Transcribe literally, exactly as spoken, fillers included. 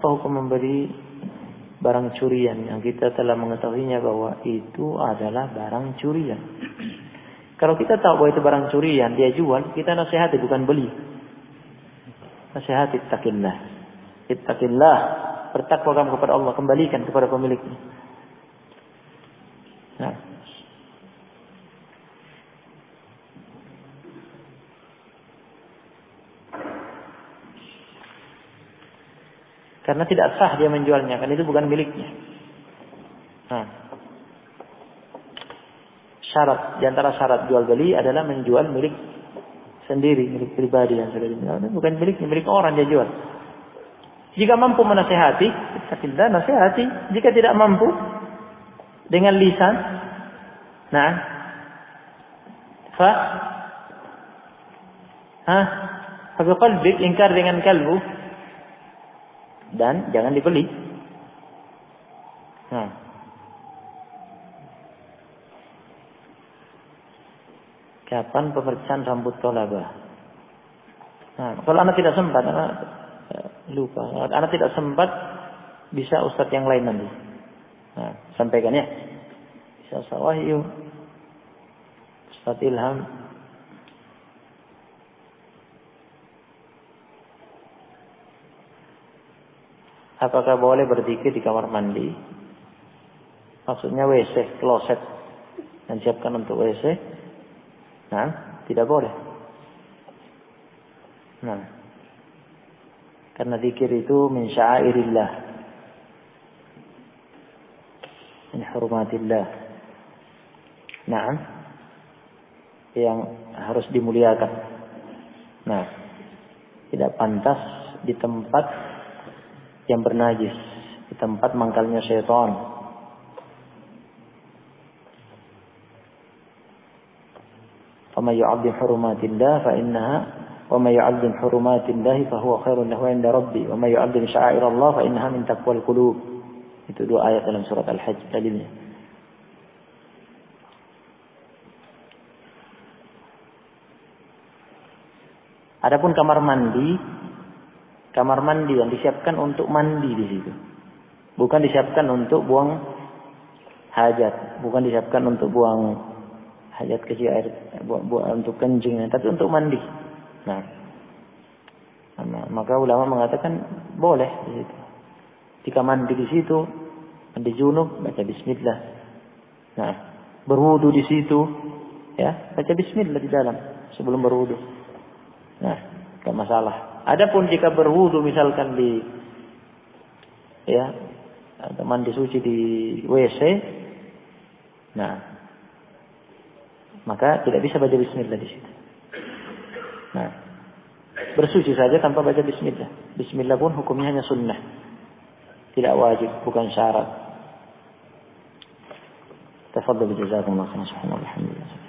Apa hukum memberi barang curian yang kita telah mengetahuinya bahwa itu adalah barang curian? Kalau kita tahu bahwa itu barang curian, dia jual, kita nasihati bukan beli. Nasihati, ittaqillah. Ittaqillah. Bertakwa kamu kepada Allah, kembalikan kepada pemiliknya. Nah. Karena tidak sah dia menjualnya, kan itu bukan miliknya. Nah. Syarat, di antara syarat jual beli adalah menjual milik sendiri, milik pribadi yang sudah dijual. Bukan miliknya, milik orang dia jual. Jika mampu menasihati, ittaqillah, nasihati. Jika tidak mampu, dengan lisan, nah, fa, ha, fa biqalbik, ingkar dengan kalbu, dan jangan dibeli. Nah. Kapan pemeriksaan rambut tolabah? Nah, kalau anak tidak sempat, anak lupa. Kalau anak tidak sempat, bisa ustadz yang lain nanti. Nah, sampaikan ya. Bisa Ustaz Wahyu, Ustadz Ilham. Apakah boleh berzikir di kamar mandi? Maksudnya W C, kloset, dan siapkan untuk W C. Nah, tidak boleh. Nah, karena zikir itu min sya'airillah, min hurumatillah. Nah, yang harus dimuliakan. Nah, tidak pantas di tempat yang bernajis, di tempat mangkalnya syaitan. Wa may yu'azzim hurumatillah fa innaha wa may yu'azzim hurumatillah fa huwa khairun lahu 'inda rabbi wa may yu'azzim sya'airallah fa innaha min taqwal qulub. Itu dua ayat dalam surat Al-Hajj dalilnya. Adapun kamar mandi, kamar mandi yang disiapkan untuk mandi di situ. Bukan disiapkan untuk buang hajat, bukan disiapkan untuk buang hajat kecil air, buang, buang untuk kencing, tapi untuk mandi. Nah, maka ulama mengatakan boleh di situ. Jika mandi di situ, mandi junub, baca bismillah. Nah, berwudu di situ, ya, baca bismillah di dalam sebelum berwudu. Nah, tidak masalah. Adapun jika berwudu misalkan di, ya, atau mandi suci di W C, nah, maka tidak bisa baca bismillah di situ. Nah, bersuci saja tanpa baca bismillah. Bismillah pun hukumnya hanya sunnah, tidak wajib, bukan syarat. Tafadhal jazakumullah khairan.